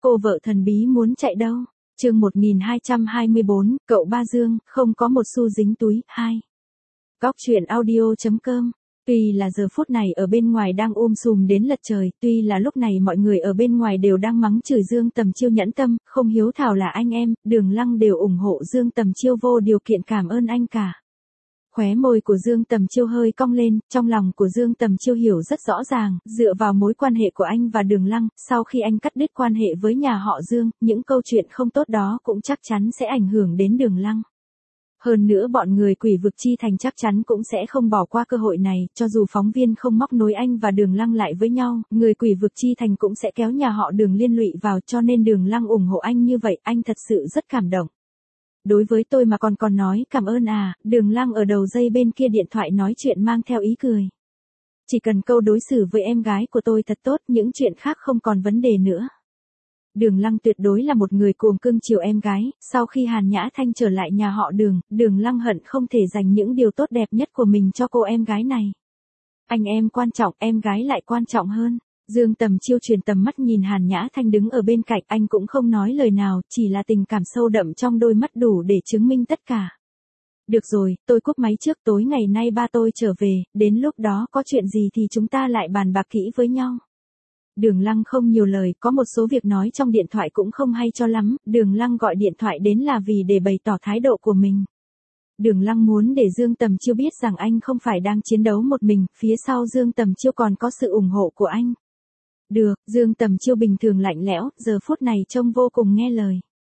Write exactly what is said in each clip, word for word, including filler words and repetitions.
cô vợ thần bí muốn chạy đâu? Chương một nghìn hai trăm hai mươi bốn, cậu Ba Dương, không có một xu dính túi, hai. Góc truyện audio chấm com. Tuy là giờ phút này ở bên ngoài đang um sùm đến lật trời, tuy là lúc này mọi người ở bên ngoài đều đang mắng chửi Dương Tầm Chiêu nhẫn tâm, không hiếu thảo là anh em, Đường Lăng đều ủng hộ Dương Tầm Chiêu vô điều kiện cảm ơn anh cả. Khóe môi của Dương Tầm Chiêu hơi cong lên, trong lòng của Dương Tầm Chiêu hiểu rất rõ ràng, dựa vào mối quan hệ của anh và Đường Lăng, sau khi anh cắt đứt quan hệ với nhà họ Dương, những câu chuyện không tốt đó cũng chắc chắn sẽ ảnh hưởng đến Đường Lăng. Hơn nữa bọn người Quỷ Vực Chi Thành chắc chắn cũng sẽ không bỏ qua cơ hội này, cho dù phóng viên không móc nối anh và Đường Lăng lại với nhau, người Quỷ Vực Chi Thành cũng sẽ kéo nhà họ Đường liên lụy vào, cho nên Đường Lăng ủng hộ anh như vậy, anh thật sự rất cảm động. Đối với tôi mà còn còn nói cảm ơn à, Đường Lăng ở đầu dây bên kia điện thoại nói chuyện mang theo ý cười. Chỉ cần câu đối xử với em gái của tôi thật tốt, những chuyện khác không còn vấn đề nữa. Đường Lăng tuyệt đối là một người cuồng cưng chiều em gái, sau khi Hàn Nhã Thanh trở lại nhà họ Đường, Đường Lăng hận không thể dành những điều tốt đẹp nhất của mình cho cô em gái này. Anh em quan trọng, em gái lại quan trọng hơn. Dương Tầm Chiêu truyền tầm mắt nhìn Hàn Nhã Thanh đứng ở bên cạnh, anh cũng không nói lời nào, chỉ là tình cảm sâu đậm trong đôi mắt đủ để chứng minh tất cả. Được rồi, tôi cúp máy trước, tối ngày nay ba tôi trở về, đến lúc đó có chuyện gì thì chúng ta lại bàn bạc kỹ với nhau. Đường Lăng không nhiều lời, có một số việc nói trong điện thoại cũng không hay cho lắm, Đường Lăng gọi điện thoại đến là vì để bày tỏ thái độ của mình. Đường Lăng muốn để Dương Tầm Chiêu biết rằng anh không phải đang chiến đấu một mình, phía sau Dương Tầm Chiêu còn có sự ủng hộ của anh. Được, Dương Tầm Chiêu bình thường lạnh lẽo, giờ phút này trông vô cùng nghe lời.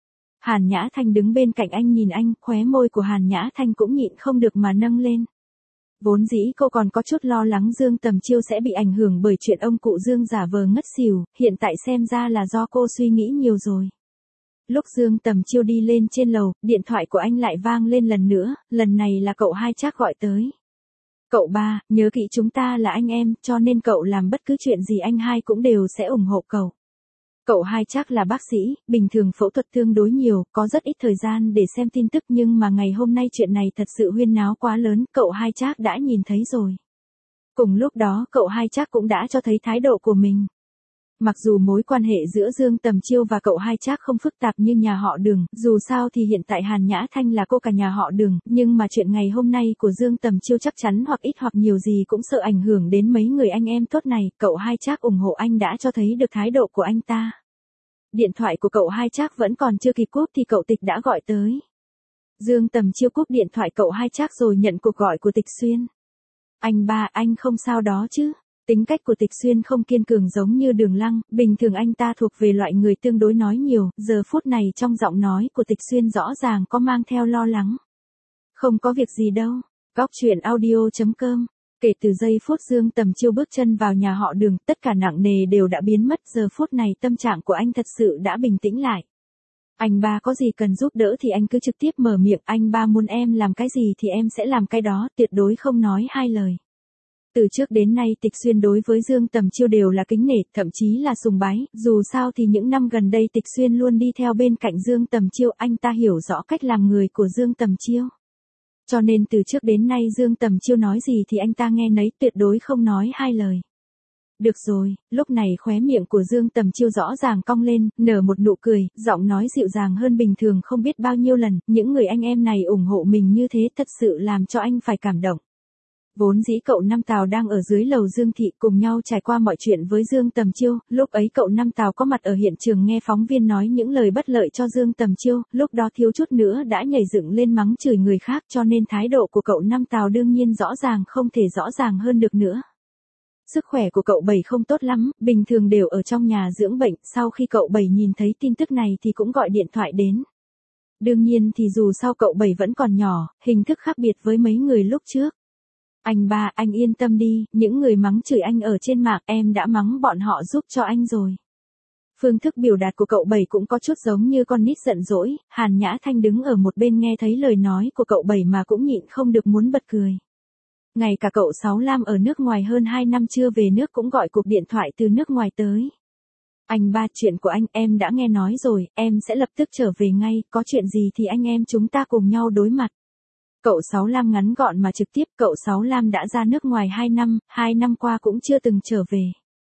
Hàn Nhã Thanh đứng bên cạnh anh nhìn anh, khóe môi của Hàn Nhã Thanh cũng nhịn không được mà nâng lên. Vốn dĩ cô còn có chút lo lắng Dương Tầm Chiêu sẽ bị ảnh hưởng bởi chuyện ông cụ Dương giả vờ ngất xỉu, hiện tại xem ra là do cô suy nghĩ nhiều rồi. Lúc Dương Tầm Chiêu đi lên trên lầu, điện thoại của anh lại vang lên lần nữa, lần này là cậu Hai Trác gọi tới. Cậu Ba, nhớ kỹ chúng ta là anh em, cho nên cậu làm bất cứ chuyện gì anh hai cũng đều sẽ ủng hộ cậu. Cậu Hai Trác là bác sĩ, bình thường phẫu thuật tương đối nhiều, có rất ít thời gian để xem tin tức, nhưng mà ngày hôm nay chuyện này thật sự huyên náo quá lớn, cậu Hai Trác đã nhìn thấy rồi. Cùng lúc đó cậu Hai Trác cũng đã cho thấy thái độ của mình. Mặc dù mối quan hệ giữa Dương Tầm Chiêu và cậu Hai Trác không phức tạp như nhà họ Đường, dù sao thì hiện tại Hàn Nhã Thanh là cô cả nhà họ Đường, nhưng mà chuyện ngày hôm nay của Dương Tầm Chiêu chắc chắn hoặc ít hoặc nhiều gì cũng sợ ảnh hưởng đến mấy người anh em tốt này, cậu Hai Trác ủng hộ anh đã cho thấy được thái độ của anh ta. Điện thoại của cậu Hai Trác vẫn còn chưa kịp cúp thì cậu Tịch đã gọi tới. Dương Tầm Chiêu cúp điện thoại cậu Hai Trác rồi nhận cuộc gọi của Tịch Xuyên. Anh Ba, anh không sao đó chứ? Tính cách của Tịch Xuyên không kiên cường giống như Đường Lăng, bình thường anh ta thuộc về loại người tương đối nói nhiều, giờ phút này trong giọng nói của Tịch Xuyên rõ ràng có mang theo lo lắng. Không có việc gì đâu. Góc truyện audio chấm com. Kể từ giây phút Dương Tầm Chiêu bước chân vào nhà họ Đường, tất cả nặng nề đều đã biến mất, giờ phút này tâm trạng của anh thật sự đã bình tĩnh lại. Anh Ba có gì cần giúp đỡ thì anh cứ trực tiếp mở miệng, anh Ba muốn em làm cái gì thì em sẽ làm cái đó, tuyệt đối không nói hai lời. Từ trước đến nay Tịch Xuyên đối với Dương Tầm Chiêu đều là kính nể, thậm chí là sùng bái, dù sao thì những năm gần đây Tịch Xuyên luôn đi theo bên cạnh Dương Tầm Chiêu, anh ta hiểu rõ cách làm người của Dương Tầm Chiêu. Cho nên từ trước đến nay Dương Tầm Chiêu nói gì thì anh ta nghe nấy, tuyệt đối không nói hai lời. Được rồi, lúc này khóe miệng của Dương Tầm Chiêu rõ ràng cong lên, nở một nụ cười, giọng nói dịu dàng hơn bình thường không biết bao nhiêu lần, những người anh em này ủng hộ mình như thế thật sự làm cho anh phải cảm động. Vốn dĩ cậu Năm Tào đang ở dưới lầu Dương Thị cùng nhau trải qua mọi chuyện với Dương Tầm Chiêu, lúc ấy cậu Năm Tào có mặt ở hiện trường nghe phóng viên nói những lời bất lợi cho Dương Tầm Chiêu, lúc đó thiếu chút nữa đã nhảy dựng lên mắng chửi người khác, cho nên thái độ của cậu Năm Tào đương nhiên rõ ràng không thể rõ ràng hơn được nữa. Sức khỏe của cậu Bảy không tốt lắm, bình thường đều ở trong nhà dưỡng bệnh, sau khi cậu Bảy nhìn thấy tin tức này thì cũng gọi điện thoại đến. Đương nhiên thì dù sao cậu Bảy vẫn còn nhỏ, hình thức khác biệt với mấy người lúc trước. Anh Ba, anh yên tâm đi, những người mắng chửi anh ở trên mạng, em đã mắng bọn họ giúp cho anh rồi. Phương thức biểu đạt của cậu Bảy cũng có chút giống như con nít giận dỗi, Hàn Nhã Thanh đứng ở một bên nghe thấy lời nói của cậu Bảy mà cũng nhịn không được muốn bật cười. Ngay cả cậu Sáu Lam ở nước ngoài hơn hai năm chưa về nước cũng gọi cuộc điện thoại từ nước ngoài tới. Anh Ba, chuyện của anh em đã nghe nói rồi, em sẽ lập tức trở về ngay, có chuyện gì thì anh em chúng ta cùng nhau đối mặt. Cậu Sáu Lam ngắn gọn mà trực tiếp, cậu Sáu Lam đã ra nước ngoài hai năm, hai năm qua cũng chưa từng trở về.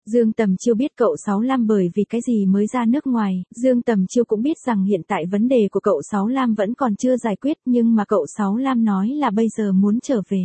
Dương Tầm Chiêu biết cậu Sáu Lam bởi vì cái gì mới ra nước ngoài, Dương Tầm Chiêu cũng biết rằng hiện tại vấn đề của cậu Sáu Lam vẫn còn chưa giải quyết, nhưng mà cậu Sáu Lam nói là bây giờ muốn trở về.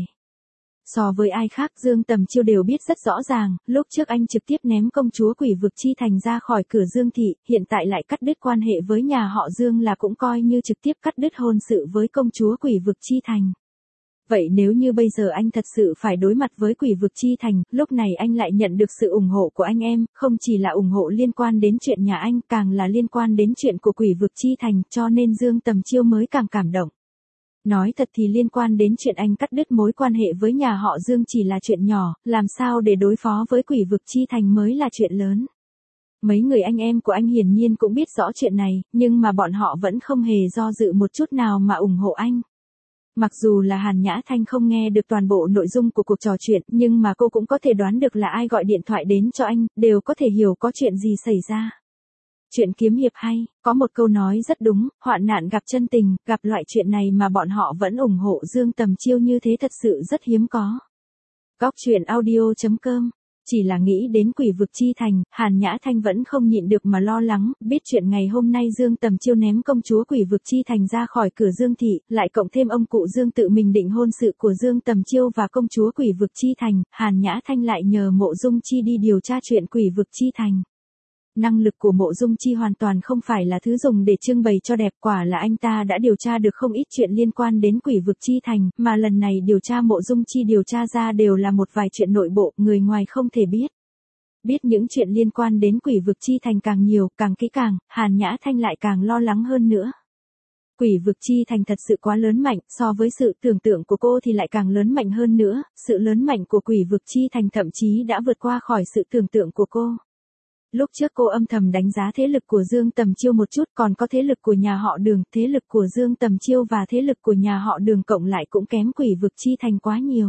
So với ai khác, Dương Tầm Chiêu đều biết rất rõ ràng, lúc trước anh trực tiếp ném công chúa Quỷ Vực Chi Thành ra khỏi cửa Dương thị, hiện tại lại cắt đứt quan hệ với nhà họ Dương là cũng coi như trực tiếp cắt đứt hôn sự với công chúa Quỷ Vực Chi Thành. Vậy nếu như bây giờ anh thật sự phải đối mặt với Quỷ Vực Chi Thành, lúc này anh lại nhận được sự ủng hộ của anh em, không chỉ là ủng hộ liên quan đến chuyện nhà anh, càng là liên quan đến chuyện của Quỷ Vực Chi Thành, cho nên Dương Tầm Chiêu mới càng cảm động. Nói thật thì liên quan đến chuyện anh cắt đứt mối quan hệ với nhà họ Dương chỉ là chuyện nhỏ, làm sao để đối phó với Quỷ Vực Chi Thành mới là chuyện lớn. Mấy người anh em của anh hiển nhiên cũng biết rõ chuyện này, nhưng mà bọn họ vẫn không hề do dự một chút nào mà ủng hộ anh. Mặc dù là Hàn Nhã Thanh không nghe được toàn bộ nội dung của cuộc trò chuyện, nhưng mà cô cũng có thể đoán được là ai gọi điện thoại đến cho anh, đều có thể hiểu có chuyện gì xảy ra. Chuyện kiếm hiệp hay, có một câu nói rất đúng, hoạn nạn gặp chân tình, gặp loại chuyện này mà bọn họ vẫn ủng hộ Dương Tầm Chiêu như thế thật sự rất hiếm có. Góc truyện audio chấm com. Chỉ là nghĩ đến Quỷ Vực Chi Thành, Hàn Nhã Thanh vẫn không nhịn được mà lo lắng, biết chuyện ngày hôm nay Dương Tầm Chiêu ném công chúa Quỷ Vực Chi Thành ra khỏi cửa Dương thị, lại cộng thêm ông cụ Dương tự mình định hôn sự của Dương Tầm Chiêu và công chúa Quỷ Vực Chi Thành, Hàn Nhã Thanh lại nhờ Mộ Dung Chi đi điều tra chuyện Quỷ Vực Chi Thành. Năng lực của Mộ Dung Chi hoàn toàn không phải là thứ dùng để trưng bày cho đẹp, quả là anh ta đã điều tra được không ít chuyện liên quan đến Quỷ Vực Chi Thành, mà lần này điều tra Mộ Dung Chi điều tra ra đều là một vài chuyện nội bộ, người ngoài không thể biết. Biết những chuyện liên quan đến Quỷ Vực Chi Thành càng nhiều, càng kỹ càng, Hàn Nhã Thanh lại càng lo lắng hơn nữa. Quỷ Vực Chi Thành thật sự quá lớn mạnh, so với sự tưởng tượng của cô thì lại càng lớn mạnh hơn nữa, sự lớn mạnh của Quỷ Vực Chi Thành thậm chí đã vượt qua khỏi sự tưởng tượng của cô. Lúc trước cô âm thầm đánh giá thế lực của Dương Tầm Chiêu một chút, còn có thế lực của nhà họ Đường, thế lực của Dương Tầm Chiêu và thế lực của nhà họ Đường cộng lại cũng kém Quỷ Vực Chi Thành quá nhiều.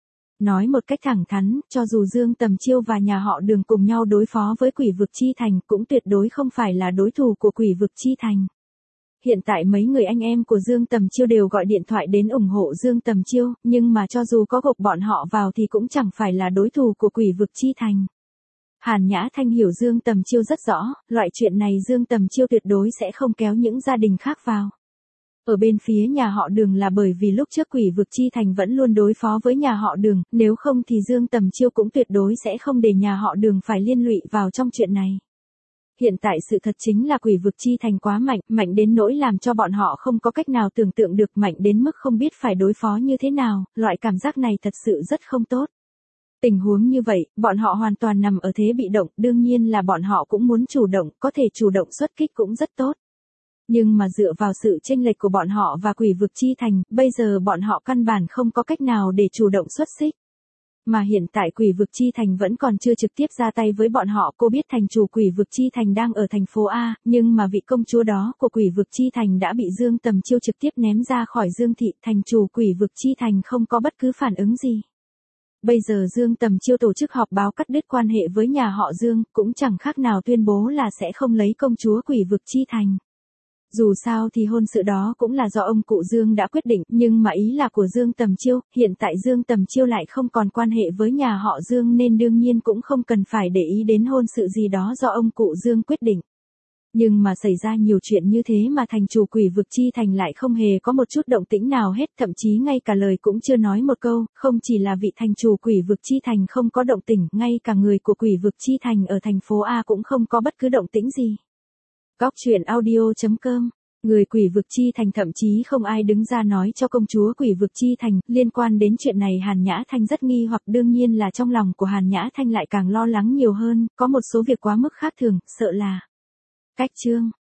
Nói một cách thẳng thắn, cho dù Dương Tầm Chiêu và nhà họ Đường cùng nhau đối phó với Quỷ Vực Chi Thành cũng tuyệt đối không phải là đối thủ của Quỷ Vực Chi Thành. Hiện tại mấy người anh em của Dương Tầm Chiêu đều gọi điện thoại đến ủng hộ Dương Tầm Chiêu, nhưng mà cho dù có gộp bọn họ vào thì cũng chẳng phải là đối thủ của Quỷ Vực Chi Thành. Hàn Nhã Thanh hiểu Dương Tầm Chiêu rất rõ, loại chuyện này Dương Tầm Chiêu tuyệt đối sẽ không kéo những gia đình khác vào. Ở bên phía nhà họ Đường là bởi vì lúc trước Quỷ Vực Chi Thành vẫn luôn đối phó với nhà họ Đường, nếu không thì Dương Tầm Chiêu cũng tuyệt đối sẽ không để nhà họ Đường phải liên lụy vào trong chuyện này. Hiện tại sự thật chính là Quỷ Vực Chi Thành quá mạnh, mạnh đến nỗi làm cho bọn họ không có cách nào tưởng tượng được, mạnh đến mức không biết phải đối phó như thế nào, loại cảm giác này thật sự rất không tốt. Tình huống như vậy, bọn họ hoàn toàn nằm ở thế bị động, đương nhiên là bọn họ cũng muốn chủ động, có thể chủ động xuất kích cũng rất tốt. Nhưng mà dựa vào sự chênh lệch của bọn họ và Quỷ Vực Chi Thành, bây giờ bọn họ căn bản không có cách nào để chủ động xuất xích. Mà hiện tại Quỷ Vực Chi Thành vẫn còn chưa trực tiếp ra tay với bọn họ, cô biết thành chủ Quỷ Vực Chi Thành đang ở thành phố A, nhưng mà vị công chúa đó của Quỷ Vực Chi Thành đã bị Dương Tầm Chiêu trực tiếp ném ra khỏi Dương thị, thành chủ Quỷ Vực Chi Thành không có bất cứ phản ứng gì. Bây giờ Dương Tầm Chiêu tổ chức họp báo cắt đứt quan hệ với nhà họ Dương, cũng chẳng khác nào tuyên bố là sẽ không lấy công chúa Quỷ Vực Chi Thành. Dù sao thì hôn sự đó cũng là do ông cụ Dương đã quyết định, nhưng mà ý là của Dương Tầm Chiêu, hiện tại Dương Tầm Chiêu lại không còn quan hệ với nhà họ Dương nên đương nhiên cũng không cần phải để ý đến hôn sự gì đó do ông cụ Dương quyết định. Nhưng mà xảy ra nhiều chuyện như thế mà thành chủ Quỷ Vực Chi Thành lại không hề có một chút động tĩnh nào hết, thậm chí ngay cả lời cũng chưa nói một câu, không chỉ là vị thành chủ Quỷ Vực Chi Thành không có động tĩnh, ngay cả người của Quỷ Vực Chi Thành ở thành phố A cũng không có bất cứ động tĩnh gì. Góc truyện audio chấm com. Người Quỷ Vực Chi Thành thậm chí không ai đứng ra nói cho công chúa Quỷ Vực Chi Thành, liên quan đến chuyện này Hàn Nhã Thanh rất nghi hoặc, đương nhiên là trong lòng của Hàn Nhã Thanh lại càng lo lắng nhiều hơn, có một số việc quá mức khác thường, sợ là cách chương